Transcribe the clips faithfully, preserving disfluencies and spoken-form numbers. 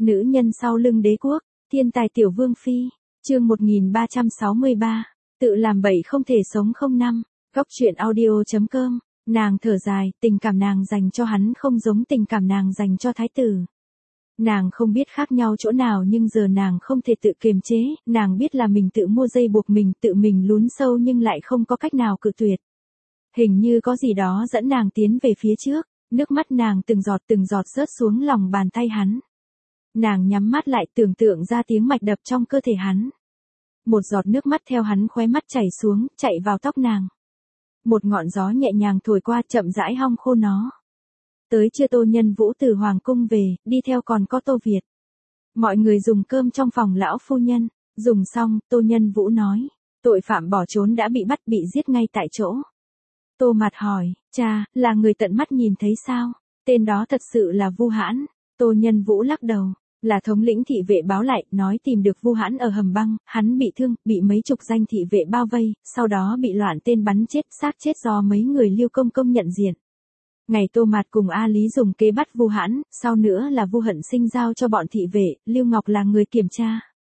Nữ nhân sau lưng đế quốc, thiên tài tiểu vương phi, chương một nghìn ba trăm sáu mươi ba, tự làm bậy không thể sống không năm, góc truyện audio.com, nàng thở dài, tình cảm nàng dành cho hắn không giống tình cảm nàng dành cho thái tử. Nàng không biết khác nhau chỗ nào nhưng giờ nàng không thể tự kiềm chế, nàng biết là mình tự mua dây buộc mình, tự mình lún sâu nhưng lại không có cách nào cự tuyệt. Hình như có gì đó dẫn nàng tiến về phía trước, nước mắt nàng từng giọt từng giọt rớt xuống lòng bàn tay hắn. Nàng nhắm mắt lại tưởng tượng ra tiếng mạch đập trong cơ thể hắn. Một giọt nước mắt theo hắn khóe mắt chảy xuống, chạy vào tóc nàng. Một ngọn gió nhẹ nhàng thổi qua chậm rãi hong khô nó. Tới trưa Tô Nhân Vũ từ Hoàng cung về, đi theo còn có Tô Việt. Mọi người dùng cơm trong phòng lão phu nhân, dùng xong, Tô Nhân Vũ nói, tội phạm bỏ trốn đã bị bắt bị giết ngay tại chỗ. Tô Mạt hỏi, cha, là người tận mắt nhìn thấy sao? Tên đó thật sự là Vu Hãn. Tô Nhân Vũ lắc đầu, là thống lĩnh thị vệ báo lại, nói tìm được Vu Hãn ở hầm băng, hắn bị thương, bị mấy chục danh thị vệ bao vây, sau đó bị loạn tên bắn chết, xác chết do mấy người Lưu Công Công nhận diện. Ngày Tô Mạt cùng A Lý dùng kế bắt Vu Hãn, sau nữa là Vu Hận Sinh giao cho bọn thị vệ, Lưu Ngọc là người kiểm tra.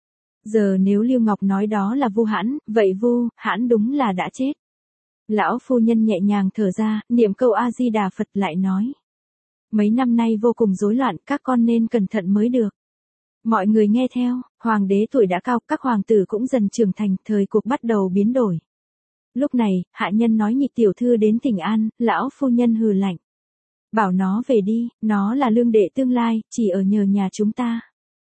Giờ nếu Lưu Ngọc nói đó là Vu Hãn, vậy Vu Hãn đúng là đã chết. Lão phu nhân nhẹ nhàng thở ra, niệm câu A Di Đà Phật lại nói. Mấy năm nay vô cùng rối loạn, các con nên cẩn thận mới được. Mọi người nghe theo, hoàng đế tuổi đã cao, các hoàng tử cũng dần trưởng thành, thời cuộc bắt đầu biến đổi. Lúc này, hạ nhân nói Nhị tiểu thư đến Thịnh An, lão phu nhân hừ lạnh. Bảo nó về đi, nó là lương đệ tương lai, chỉ ở nhờ nhà chúng ta.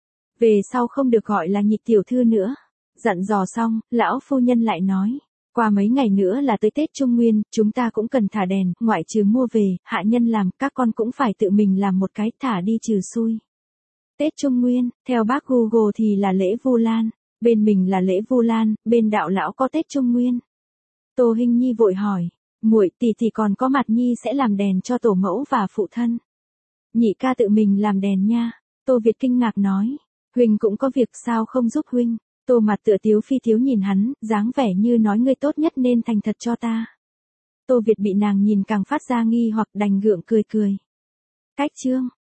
Về sau không được gọi là Nhị tiểu thư nữa. Dặn dò xong, lão phu nhân lại nói. Qua mấy ngày nữa là tới Tết Trung Nguyên, chúng ta cũng cần thả đèn, ngoại trừ mua về, hạ nhân làm, các con cũng phải tự mình làm một cái, thả đi trừ xui. Tết Trung Nguyên, theo bác Google thì là lễ Vu Lan, bên mình là lễ Vu Lan, bên đạo lão có Tết Trung Nguyên. Tô Hinh Nhi vội hỏi, muội tỷ tỷ còn có Mặt Nhi sẽ làm đèn cho tổ mẫu và phụ thân. Nhị ca tự mình làm đèn nha. Tô Việt kinh ngạc nói, huynh cũng có việc sao không giúp huynh. Tô Mặt tựa tiếu phi thiếu nhìn hắn, dáng vẻ như nói ngươi tốt nhất nên thành thật cho ta. Tô Việt bị nàng nhìn càng phát ra nghi hoặc đành gượng cười cười. Cách chương.